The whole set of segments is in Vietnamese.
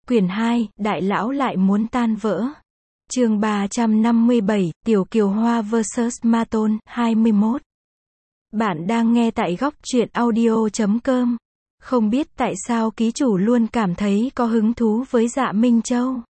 Quyển 2, Đại lão lại muốn tan vỡ. Chương 357, Tiểu Kiều Hoa vs Ma Tôn, 21. Bạn đang nghe tại góc truyện audio.com. Không biết tại sao ký chủ luôn cảm thấy có hứng thú với Dạ Minh Châu.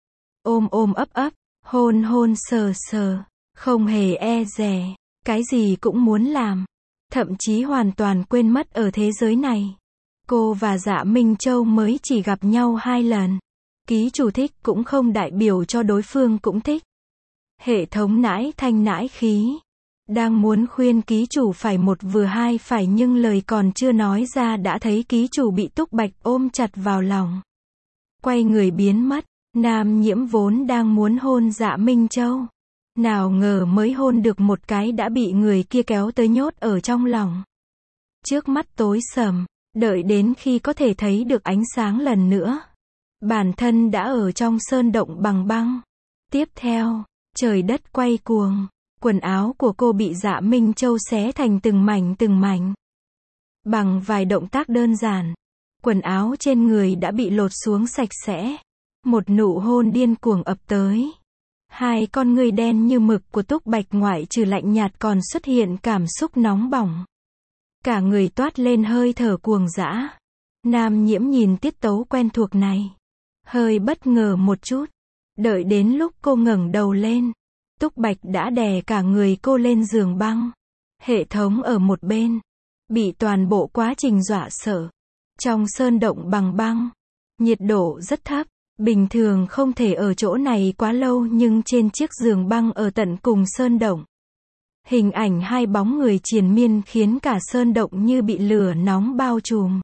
Ôm ôm ấp ấp, hôn hôn sờ sờ, không hề e dè, cái gì cũng muốn làm. Thậm chí hoàn toàn quên mất ở thế giới này. Cô và Dạ Minh Châu mới chỉ gặp nhau 2 lần. Ký chủ thích cũng không đại biểu cho đối phương cũng thích. Hệ thống nãi thanh nãi khí. Đang muốn khuyên ký chủ phải một vừa hai phải nhưng lời còn chưa nói ra đã thấy ký chủ bị Túc Bạch ôm chặt vào lòng. Quay người biến mất. Nam Nhiễm vốn đang muốn hôn Dạ Minh Châu. Nào ngờ mới hôn được một cái đã bị người kia kéo tới nhốt ở trong lòng. Trước mắt tối sầm. Đợi đến khi có thể thấy được ánh sáng lần nữa. Bản thân đã ở trong sơn động bằng băng. Tiếp theo, trời đất quay cuồng. Quần áo của cô bị Dạ Minh Châu xé thành từng mảnh. Bằng vài động tác đơn giản, quần áo trên người đã bị lột xuống sạch sẽ. Một nụ hôn điên cuồng ập tới. Hai con ngươi đen như mực của Túc Bạch ngoại trừ lạnh nhạt còn xuất hiện cảm xúc nóng bỏng. Cả người toát lên hơi thở cuồng dã. Nam Nhiễm nhìn tiết tấu quen thuộc này. Hơi bất ngờ một chút. Đợi đến lúc cô ngẩng đầu lên. Túc Bạch đã đè cả người cô lên giường băng. Hệ thống ở một bên. Bị toàn bộ quá trình dọa sợ. Trong sơn động bằng băng. Nhiệt độ rất thấp. Bình thường không thể ở chỗ này quá lâu nhưng trên chiếc giường băng ở tận cùng sơn động. Hình ảnh hai bóng người triền miên khiến cả sơn động như bị lửa nóng bao trùm.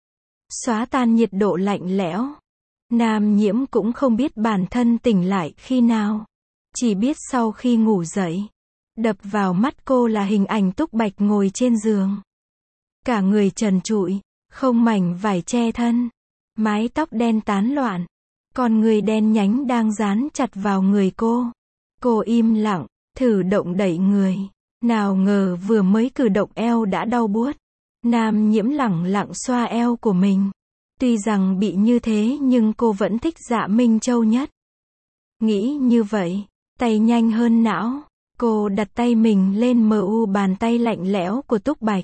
Xóa tan nhiệt độ lạnh lẽo. Nam Nhiễm cũng không biết bản thân tỉnh lại khi nào. Chỉ biết sau khi ngủ dậy. Đập vào mắt cô là hình ảnh Túc Bạch ngồi trên giường. Cả người trần trụi, không mảnh vải che thân. Mái tóc đen tán loạn. Con người đen nhánh đang dán chặt vào người cô. Cô im lặng, thử động đẩy người. Nào ngờ vừa mới cử động eo đã đau buốt. Nam Nhiễm lẳng lặng xoa eo của mình. Tuy rằng bị như thế nhưng cô vẫn thích Dạ Minh Châu nhất. Nghĩ như vậy, tay nhanh hơn não. Cô đặt tay mình lên bàn tay lạnh lẽo của Túc Bạch.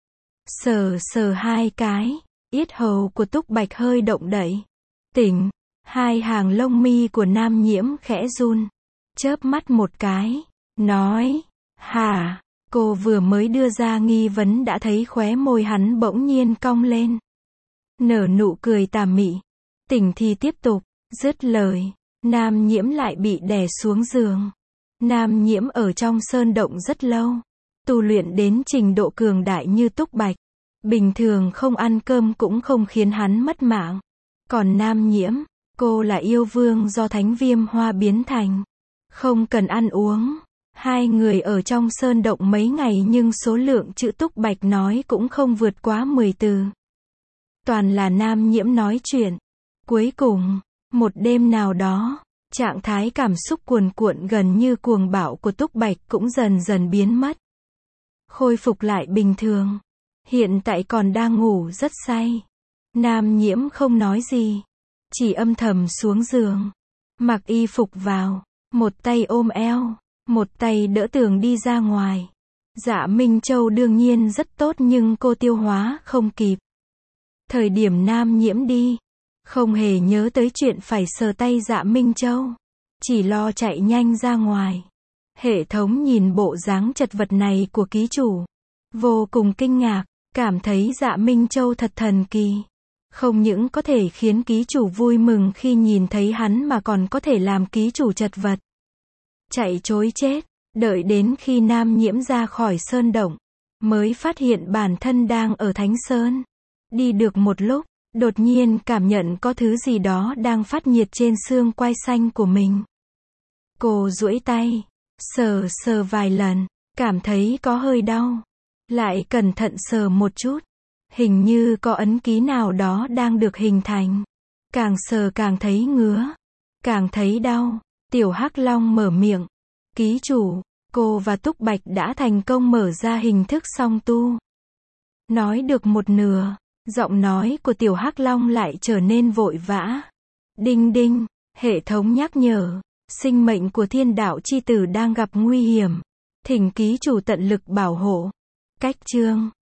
Sờ sờ hai cái, yết hầu của Túc Bạch hơi động đậy. Tỉnh, hai hàng lông mi của Nam Nhiễm khẽ run. Chớp mắt một cái, nói, hả? Cô vừa mới đưa ra nghi vấn đã thấy khóe môi hắn bỗng nhiên cong lên. Nở nụ cười tà mị. Tỉnh thì tiếp tục. Dứt lời, Nam Nhiễm lại bị đè xuống giường. Nam Nhiễm ở trong sơn động rất lâu. Tu luyện đến trình độ cường đại như Túc Bạch. Bình thường không ăn cơm cũng không khiến hắn mất mạng. Còn Nam Nhiễm, cô là yêu vương do thánh viêm hoa biến thành. Không cần ăn uống. Hai người ở trong sơn động mấy ngày nhưng số lượng chữ Túc Bạch nói cũng không vượt quá 10 từ. Toàn là Nam Nhiễm nói chuyện. Cuối cùng, một đêm nào đó, trạng thái cảm xúc cuồn cuộn gần như cuồng bạo của Túc Bạch cũng dần dần biến mất. Khôi phục lại bình thường. Hiện tại còn đang ngủ rất say. Nam Nhiễm không nói gì. Chỉ âm thầm xuống giường. Mặc y phục vào. Một tay ôm eo. Một tay đỡ tường đi ra ngoài. Dạ Minh Châu đương nhiên rất tốt nhưng cô tiêu hóa không kịp. Thời điểm Nam Nhiễm đi. Không hề nhớ tới chuyện phải sờ tay Dạ Minh Châu. Chỉ lo chạy nhanh ra ngoài. Hệ thống nhìn bộ dáng chật vật này của ký chủ. Vô cùng kinh ngạc. Cảm thấy Dạ Minh Châu thật thần kỳ. Không những có thể khiến ký chủ vui mừng khi nhìn thấy hắn mà còn có thể làm ký chủ chật vật. Chạy trối chết. Đợi đến khi Nam Nhiễm ra khỏi sơn động. Mới phát hiện bản thân đang ở Thánh Sơn. Đi được một lúc. Đột nhiên cảm nhận có thứ gì đó đang phát nhiệt trên xương quai xanh của mình. Cô duỗi tay. Sờ sờ vài lần. Cảm thấy có hơi đau. Lại cẩn thận sờ một chút. Hình như có ấn ký nào đó đang được hình thành. Càng sờ càng thấy ngứa. Càng thấy đau. Tiểu Hắc Long mở miệng. Ký chủ, cô và Túc Bạch đã thành công mở ra hình thức song tu. Nói được một nửa. Giọng nói của Tiểu Hắc Long lại trở nên vội vã. Đinh đinh, hệ thống nhắc nhở. Sinh mệnh của thiên đạo chi tử đang gặp nguy hiểm. Thỉnh ký chủ tận lực bảo hộ. Cách chương